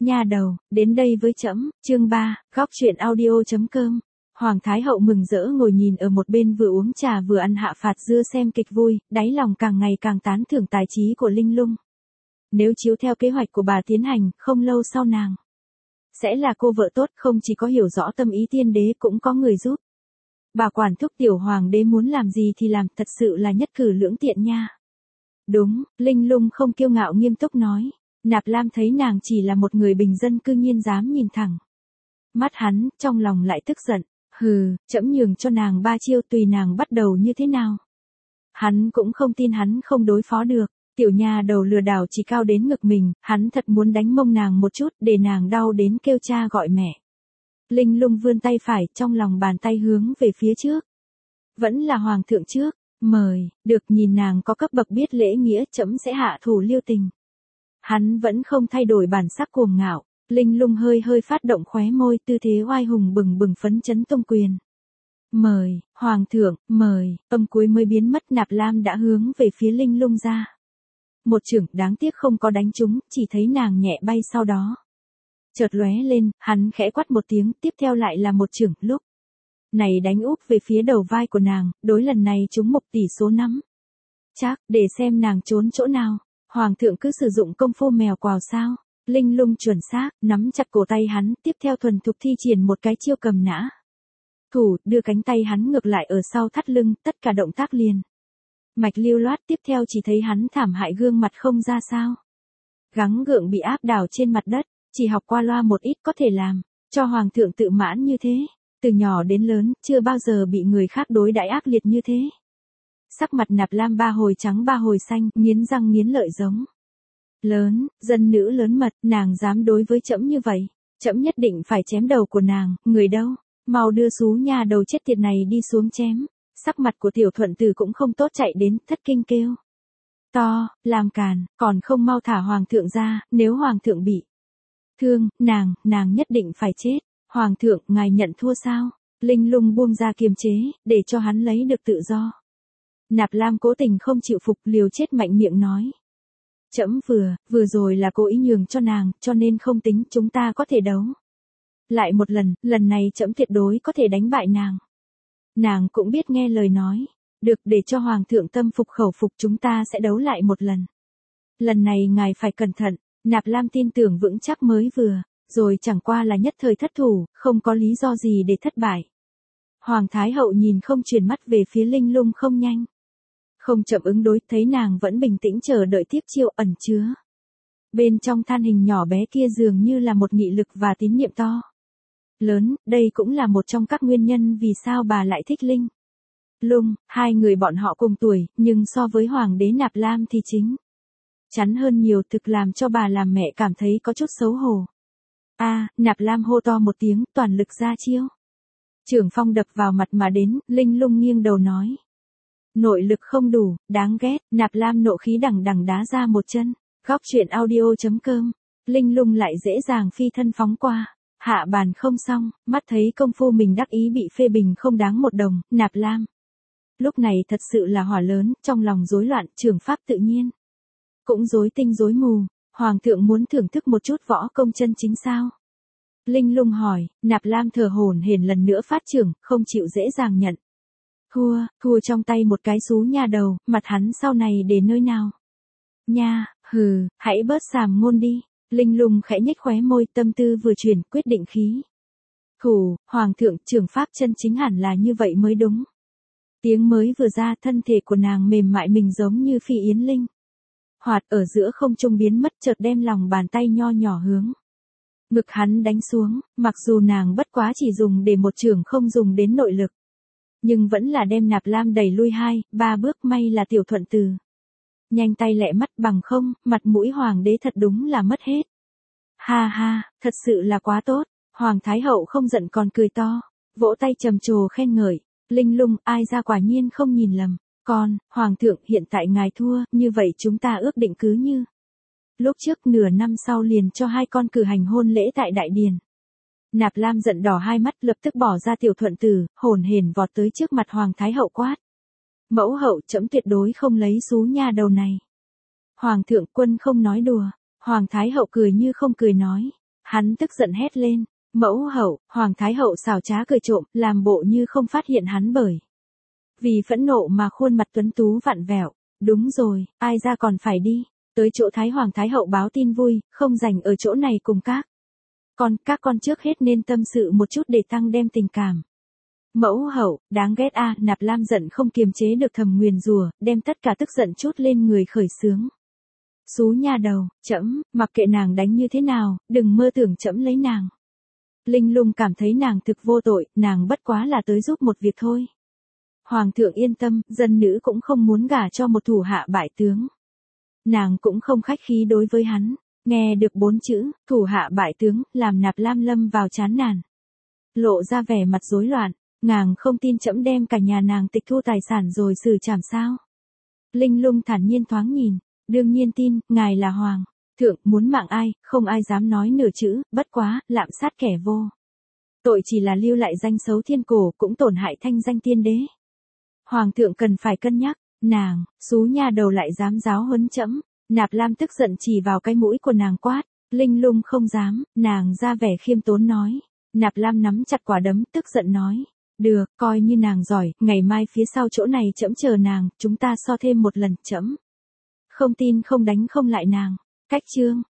Nha đầu, đến đây với trẫm, chương 3, góc truyện audio.com. Hoàng Thái Hậu mừng rỡ ngồi nhìn ở một bên vừa uống trà vừa ăn hạ phạt dưa xem kịch vui, đáy lòng càng ngày càng tán thưởng tài trí của Linh Lung. Nếu chiếu theo kế hoạch của bà tiến hành, không lâu sau nàng sẽ là cô vợ tốt, không chỉ có hiểu rõ tâm ý tiên đế cũng có người giúp. Bà quản thúc tiểu hoàng đế muốn làm gì thì làm, thật sự là nhất cử lưỡng tiện nha. Đúng, Linh Lung không kiêu ngạo nghiêm túc nói. Nạp Lam thấy nàng chỉ là một người bình dân cư nhiên dám nhìn thẳng mắt hắn, trong lòng lại tức giận. Hừ, trẫm nhường cho nàng 3 chiêu tùy nàng bắt đầu như thế nào. Hắn cũng không tin hắn không đối phó được. Tiểu nha đầu lừa đảo chỉ cao đến ngực mình, hắn thật muốn đánh mông nàng một chút để nàng đau đến kêu cha gọi mẹ. Linh Lung vươn tay phải, trong lòng bàn tay hướng về phía trước. Vẫn là hoàng thượng trước, mời, được, nhìn nàng có cấp bậc biết lễ nghĩa, trẫm sẽ hạ thủ lưu tình. Hắn vẫn không thay đổi bản sắc cuồng ngạo. Linh Lung hơi hơi phát động khóe môi, tư thế oai hùng bừng bừng phấn chấn tung quyền. Mời, hoàng thượng, mời, âm cuối mới biến mất. Nạp Lam đã hướng về phía Linh Lung ra một chưởng, đáng tiếc không có đánh trúng, chỉ thấy nàng nhẹ bay sau đó chợt lóe lên, hắn khẽ quát một tiếng, tiếp theo lại là một chưởng, lúc này đánh úp về phía đầu vai của nàng, đối lần này trúng mục tỷ số 5. Chắc, để xem nàng trốn chỗ nào. Hoàng thượng cứ sử dụng công phu mèo quào sao? Linh Lung chuẩn xác, nắm chặt cổ tay hắn, tiếp theo thuần thục thi triển một cái chiêu cầm nã thủ, đưa cánh tay hắn ngược lại ở sau thắt lưng, tất cả động tác liền mạch lưu loát. Tiếp theo chỉ thấy hắn thảm hại gương mặt không ra sao, gắng gượng bị áp đảo trên mặt đất, chỉ học qua loa một ít có thể làm cho hoàng thượng tự mãn như thế. Từ nhỏ đến lớn, chưa bao giờ bị người khác đối đãi ác liệt như thế. Sắc mặt Nạp Lam 3 hồi trắng 3 hồi xanh, nghiến răng nghiến lợi giống lớn, dân nữ lớn mật, nàng dám đối với trẫm như vậy, trẫm nhất định phải chém đầu của nàng. Người đâu, mau đưa xú nha đầu chết tiệt này đi xuống chém. Sắc mặt của tiểu thuận tử cũng không tốt, chạy đến thất kinh kêu to, làm càn, còn không mau thả hoàng thượng ra, nếu hoàng thượng bị thương, nàng nhất định phải chết. Hoàng thượng, ngài nhận thua sao? Linh Lung buông ra kiềm chế, để cho hắn lấy được tự do. Nạp Lam cố tình không chịu phục, liều chết mạnh miệng nói. Trẫm vừa rồi là cố ý nhường cho nàng, cho nên không tính, chúng ta có thể đấu lại một lần này trẫm tuyệt đối có thể đánh bại nàng. Nàng cũng biết nghe lời nói. Được, để cho hoàng thượng tâm phục khẩu phục, chúng ta sẽ đấu lại một lần. Lần này ngài phải cẩn thận. Nạp Lam tin tưởng vững chắc mới vừa rồi chẳng qua là nhất thời thất thủ, không có lý do gì để thất bại. Hoàng Thái Hậu nhìn không chuyển mắt về phía Linh Lung, không nhanh không chậm ứng đối, thấy nàng vẫn bình tĩnh chờ đợi tiếp chiêu, ẩn chứa bên trong than hình nhỏ bé kia dường như là một nghị lực và tín niệm to lớn. Đây cũng là một trong các nguyên nhân vì sao bà lại thích Linh Lung. Hai người bọn họ cùng tuổi, nhưng so với hoàng đế Nạp Lam thì chính chắn hơn nhiều, thực làm cho bà làm mẹ cảm thấy có chút xấu hổ. Nạp Lam hô to một tiếng, toàn lực ra chiêu. Trưởng phong đập vào mặt mà đến. Linh Lung nghiêng đầu nói. Nội lực không đủ, đáng ghét. Nạp Lam nộ khí đằng đằng đá ra một chân. Góc truyện audio.com. Linh Lung lại dễ dàng phi thân phóng qua. Hạ bàn không xong, mắt thấy công phu mình đắc ý bị phê bình không đáng một đồng. Nạp Lam lúc này thật sự là hỏa lớn, trong lòng rối loạn, trường pháp tự nhiên cũng rối tinh rối mù. Hoàng thượng muốn thưởng thức một chút võ công chân chính sao? Linh Lung hỏi. Nạp Lam thở hổn hển lần nữa phát trưởng, không chịu dễ dàng nhận thua trong tay một cái xú nha đầu. Mặt hắn sau này để nơi nào nha? Hừ, hãy bớt sàm ngôn đi. Linh Lung khẽ nhếch khóe môi, tâm tư vừa chuyển, quyết định khí thủ. Hoàng thượng, trường pháp chân chính hẳn là như vậy mới đúng. Tiếng mới vừa ra, thân thể của nàng mềm mại mình giống như phi yến linh hoạt ở giữa không trung biến mất, chợt đem lòng bàn tay nho nhỏ hướng ngực hắn đánh xuống. Mặc dù nàng bất quá chỉ dùng để một chưởng, không dùng đến nội lực, nhưng vẫn là đem Nạp Lam đẩy lui 2-3 bước. May là tiểu thuận tử nhanh tay lẹ mắt, bằng không, mặt mũi hoàng đế thật đúng là mất hết. Ha ha, thật sự là quá tốt. Hoàng Thái Hậu không giận còn cười to, vỗ tay trầm trồ khen ngợi. Linh Lung, ai ra quả nhiên không nhìn lầm. Hoàng thượng, hiện tại ngài thua, như vậy chúng ta ước định cứ như lúc trước, nửa năm sau liền cho hai con cử hành hôn lễ tại đại điền. Nạp Lam giận đỏ hai mắt, lập tức bỏ ra tiểu thuận tử, hồn hển vọt tới trước mặt Hoàng Thái Hậu quát. Mẫu hậu, trẫm tuyệt đối không lấy xú nha đầu này. Hoàng thượng, quân không nói đùa. Hoàng Thái Hậu cười như không cười nói. Hắn tức giận hét lên, mẫu hậu, Hoàng Thái Hậu xảo trá cười trộm, làm bộ như không phát hiện hắn bởi. Vì phẫn nộ mà khuôn mặt tuấn tú vặn vẹo, đúng rồi, ai ra còn phải đi, tới chỗ Thái Hoàng Thái Hậu báo tin vui, không rảnh ở chỗ này cùng các con trước hết nên tâm sự một chút để tăng đem tình cảm. Mẫu hậu, đáng ghét a, Nạp Lam giận không kiềm chế được thầm nguyền rủa, đem tất cả tức giận trút lên người khởi sướng. Xú nha đầu, trẫm, mặc kệ nàng đánh như thế nào, đừng mơ tưởng trẫm lấy nàng. Linh Lung cảm thấy nàng thực vô tội, nàng bất quá là tới giúp một việc thôi. Hoàng thượng yên tâm, dân nữ cũng không muốn gả cho một thủ hạ bại tướng. Nàng cũng không khách khí đối với hắn, nghe được 4 chữ, thủ hạ bại tướng, làm Nạp Lam lâm vào chán nản. Lộ ra vẻ mặt rối loạn, nàng không tin trẫm đem cả nhà nàng tịch thu tài sản rồi xử trảm sao. Linh Lung thản nhiên thoáng nhìn, đương nhiên tin, ngài là hoàng thượng, muốn mạng ai, không ai dám nói nửa chữ, bất quá, lạm sát kẻ vô tội chỉ là lưu lại danh xấu thiên cổ, cũng tổn hại thanh danh tiên đế. Hoàng thượng cần phải cân nhắc, nàng, xú nha đầu lại dám giáo huấn trẫm. Nạp Lam tức giận chỉ vào cái mũi của nàng quát, Linh Lung không dám, nàng ra vẻ khiêm tốn nói. Nạp Lam nắm chặt quả đấm, tức giận nói, được, coi như nàng giỏi, ngày mai phía sau chỗ này trẫm chờ nàng, chúng ta so thêm một lần, trẫm không tin không đánh không lại nàng. Cách chương